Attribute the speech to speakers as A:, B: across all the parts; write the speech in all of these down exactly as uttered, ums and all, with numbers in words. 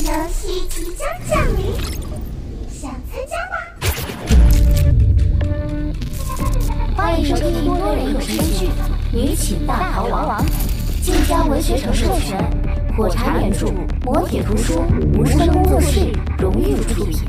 A: 游戏即将降临，想参加吗？
B: 欢迎收听多人有声剧《女寝大逃亡》，晋江文学城授权，火柴原著，磨铁图书，无声工作室荣誉出品。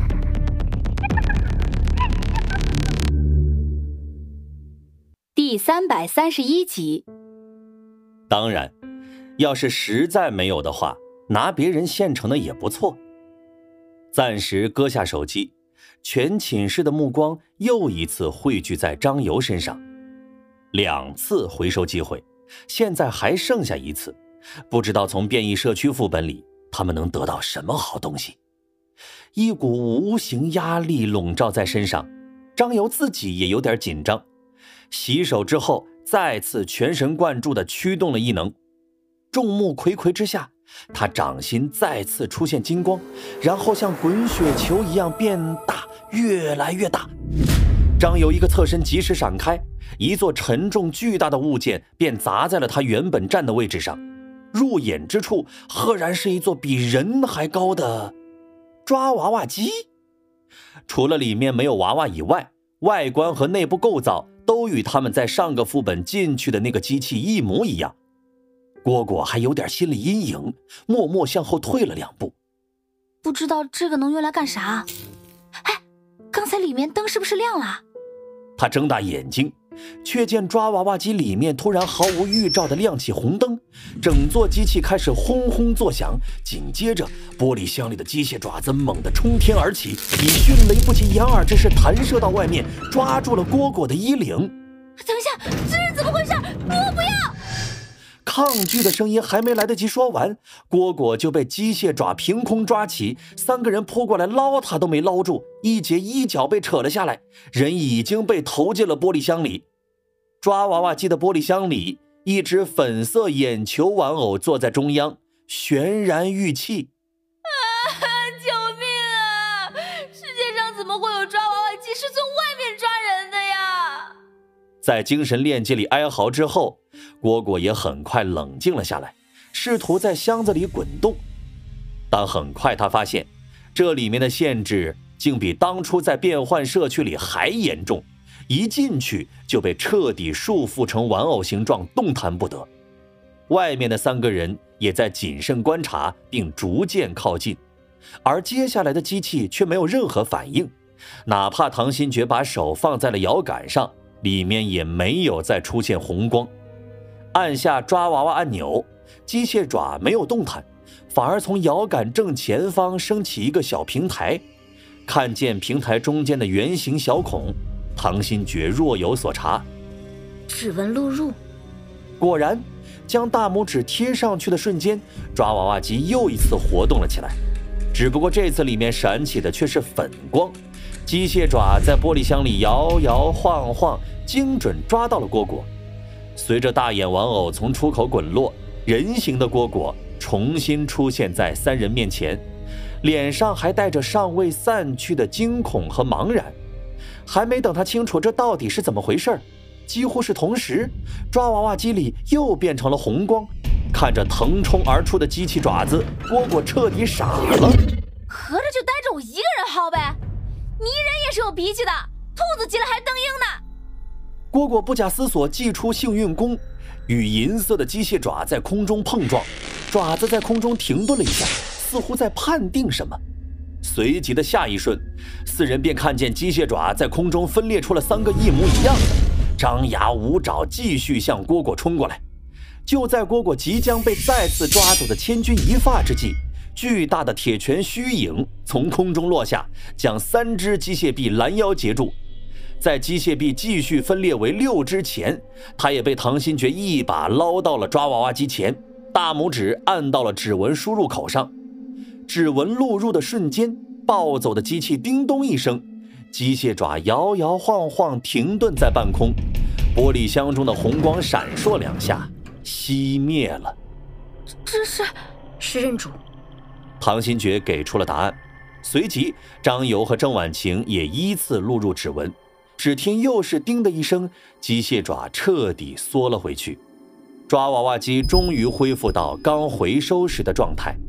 C: 第三百三十一集。
D: 当然，要是实在没有的话，拿别人现成的也不错。暂时搁下手机，全寝室的目光又一次汇聚在张游身上。两次回收机会，现在还剩下一次，不知道从变异社区副本里他们能得到什么好东西。一股无形压力笼罩在身上，张游自己也有点紧张。洗手之后，再次全神贯注地驱动了异能。众目睽睽之下，他掌心再次出现金光，然后像滚雪球一样变大，越来越大。张游一个侧身及时闪开，一座沉重巨大的物件便砸在了他原本站的位置上。入眼之处，赫然是一座比人还高的抓娃娃机。除了里面没有娃娃以外，外观和内部构造都与他们在上个副本进去的那个机器一模一样。蝈蝈还有点心理阴影，默默向后退了两步。
C: 不知道这个能用来干啥？哎，刚才里面灯是不是亮了？
D: 他睁大眼睛，却见抓娃娃机里面突然毫无预兆地亮起红灯，整座机器开始轰轰作响，紧接着玻璃箱里的机械爪子猛地冲天而起，以迅雷不及掩耳之势弹射到外面，抓住了蝈蝈的衣领。
C: 等一下，这是怎么回事？我不要！
D: 抗拒的声音还没来得及说完，蝈蝈就被机械爪凭空抓起，三个人扑过来捞他都没捞住，一截衣角被扯了下来，人已经被投进了玻璃箱里。抓娃娃机的玻璃箱里，一只粉色眼球玩偶坐在中央，悬然欲泣。
C: 啊！救命啊！世界上怎么会有抓娃娃机是从外面抓人的呀？
D: 在精神链接里哀嚎之后，蝈蝈也很快冷静了下来，试图在箱子里滚动。但很快他发现，这里面的限制竟比当初在变换社区里还严重，一进去就被彻底束缚成玩偶形状，动弹不得。外面的三个人也在谨慎观察并逐渐靠近，而接下来的机器却没有任何反应，哪怕唐新觉把手放在了摇杆上，里面也没有再出现红光。按下抓娃娃按钮，机械爪没有动弹，反而从摇杆正前方升起一个小平台。看见平台中间的圆形小孔，唐新觉若有所察。
C: 指纹录入。
D: 果然，将大拇指贴上去的瞬间，抓娃娃机又一次活动了起来。只不过这次里面闪起的却是粉光，机械爪在玻璃箱里摇摇晃晃，精准抓到了蝈蝈。随着大眼玩偶从出口滚落，人形的蝈蝈重新出现在三人面前，脸上还带着尚未散去的惊恐和茫然。还没等他清楚这到底是怎么回事，几乎是同时，抓娃娃机里又变成了红光。看着腾冲而出的机器爪子，蝈蝈彻底傻了。
C: 合着就带着我一个人薅呗？泥人也是有脾气的，兔子急了还蹬鹰呢。
D: 蝈蝈不假思索祭出幸运弓，与银色的机械爪在空中碰撞，爪子在空中停顿了一下，似乎在判定什么。随即的下一瞬，四人便看见机械爪在空中分裂出了三个一模一样的，张牙舞爪继续向蝈蝈冲过来。就在蝈蝈即将被再次抓走的千钧一发之际，巨大的铁拳虚影从空中落下，将三只机械臂拦腰截住。在机械臂继续分裂为六只前，他也被唐新觉一把捞到了抓娃娃机前，大拇指按到了指纹输入口上。指纹录入的瞬间，暴走的机器叮咚一声，机械爪摇摇晃晃停顿在半空，玻璃箱中的红光闪烁两下，熄灭了。
C: 这是
B: 是认主。
D: 唐新觉给出了答案，随即张游和郑婉晴也依次录入指纹。只听又是叮的一声，机械爪彻底缩了回去，抓娃娃机终于恢复到刚回收时的状态。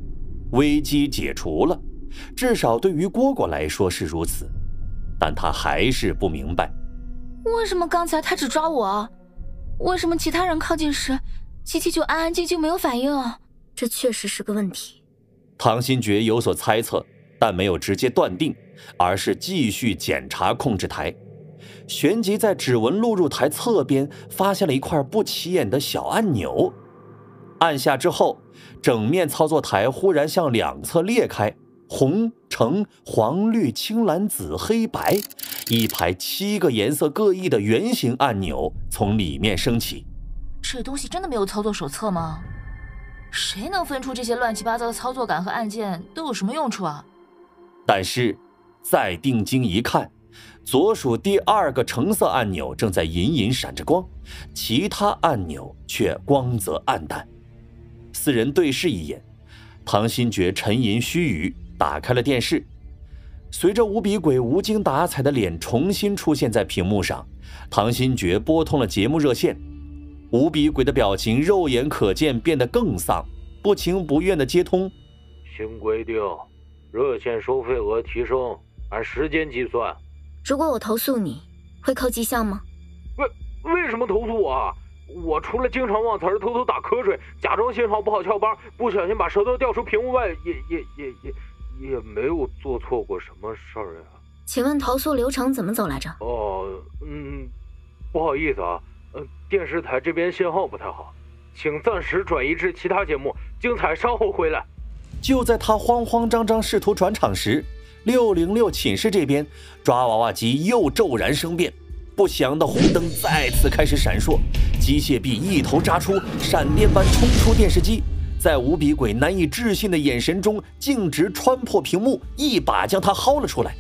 D: 危机解除了，至少对于蝈蝈来说是如此。但他还是不明白，
C: 为什么刚才他只抓我？为什么其他人靠近时，机器就安安静静没有反应啊？
B: 这确实是个问题。
D: 唐新觉有所猜测，但没有直接断定，而是继续检查控制台。旋即在指纹录入台侧边发现了一块不起眼的小按钮，按下之后，整面操作台忽然向两侧裂开，红、橙、黄、绿、青、蓝、紫、黑、白，一排七个颜色各异的圆形按钮从里面升起。
C: 这东西真的没有操作手册吗？谁能分出这些乱七八糟的操作杆和按键都有什么用处啊？
D: 但是再定睛一看，左数第二个橙色按钮正在隐隐闪着光，其他按钮却光泽暗淡。四人对视一眼，唐新觉沉吟须臾，打开了电视。随着无比鬼无精打采的脸重新出现在屏幕上，唐新觉拨通了节目热线。无比鬼的表情肉眼可见变得更丧，不情不愿地接通。
E: 新规定，热线收费额提升，按时间计算。
B: 如果我投诉你，会扣绩效吗？
E: 为为什么投诉我啊？我除了经常忘词儿、偷偷打瞌睡、假装信号不好翘班、不小心把舌头掉出屏幕外，也也也也也没有做错过什么事儿呀。
B: 请问投诉流程怎么走来着？
E: 哦，嗯，不好意思啊，呃，电视台这边信号不太好，请暂时转移至其他节目，精彩稍后回来。
D: 就在他慌慌张张试图转场时，六零六寝室这边抓娃娃机又骤然生变，不祥的红灯再次开始闪烁，机械臂一头扎出，闪电般冲出电视机，在无比鬼难以置信的眼神中径直穿破屏幕，一把将它薅了出来。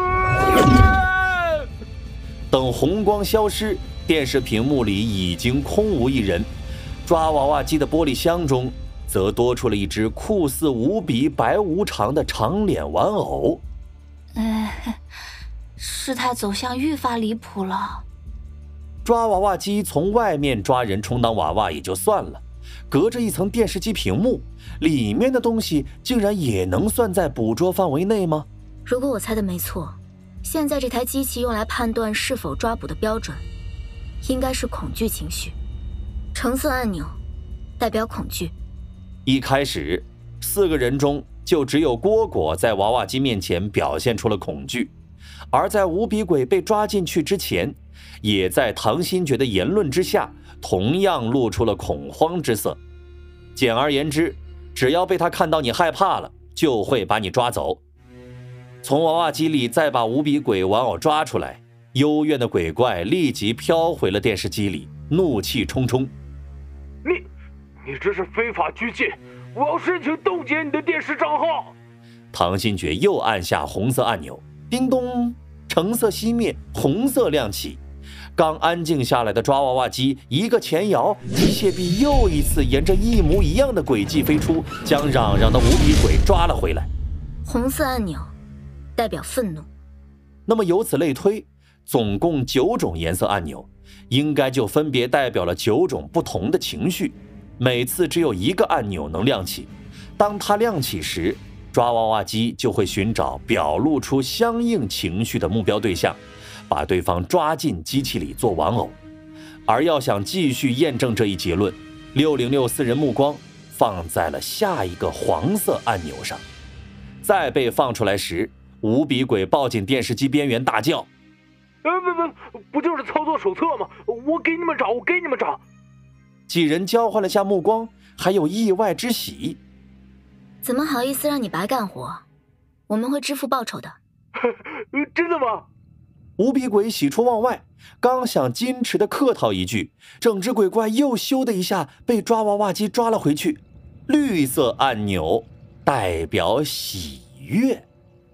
D: 等红光消失，电视屏幕里已经空无一人，抓娃娃机的玻璃箱中则多出了一只酷似无比白无常的长脸玩偶。
C: 哎，事态走向愈发离谱了。
D: 抓娃娃机从外面抓人充当娃娃也就算了，隔着一层电视机屏幕，里面的东西竟然也能算在捕捉范围内吗？
B: 如果我猜的没错，现在这台机器用来判断是否抓捕的标准，应该是恐惧情绪。橙色按钮代表恐惧。
D: 一开始，四个人中就只有蝈蝈在娃娃机面前表现出了恐惧，而在无比鬼被抓进去之前，也在唐新觉的言论之下，同样露出了恐慌之色。简而言之，只要被他看到你害怕了，就会把你抓走。从娃娃机里再把无比鬼玩偶抓出来，幽怨的鬼怪立即飘回了电视机里，怒气冲冲。
E: 你你这是非法拘禁，我要申请冻结你的电视账号。
D: 唐新觉又按下红色按钮，叮咚，橙色熄灭，红色亮起。刚安静下来的抓娃娃机一个前摇，机械臂又一次沿着一模一样的轨迹飞出，将嚷嚷的无比鬼抓了回来。
B: 红色按钮代表愤怒。
D: 那么由此类推，总共九种颜色按钮，应该就分别代表了九种不同的情绪，每次只有一个按钮能亮起。当它亮起时，抓娃娃机就会寻找表露出相应情绪的目标对象，把对方抓进机器里做玩偶。而要想继续验证这一结论，六零六四人目光放在了下一个黄色按钮上。再被放出来时，无比鬼抱紧电视机边缘大叫：
E: 呃不不不就是操作手册吗？我给你们找，我给你们找。
D: 几人交换了下目光，还有意外之喜。
B: 怎么好意思让你白干活？我们会支付报酬的。
E: 真的吗？
D: 无比鬼喜出望外，刚想矜持地客套一句，整只鬼怪又咻的一下被抓娃娃机抓了回去。绿色按钮代表喜悦。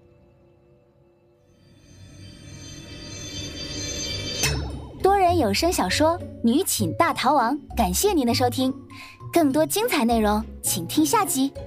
B: 多人有声小说《女寝大逃亡》，感谢您的收听，更多精彩内容请听下集。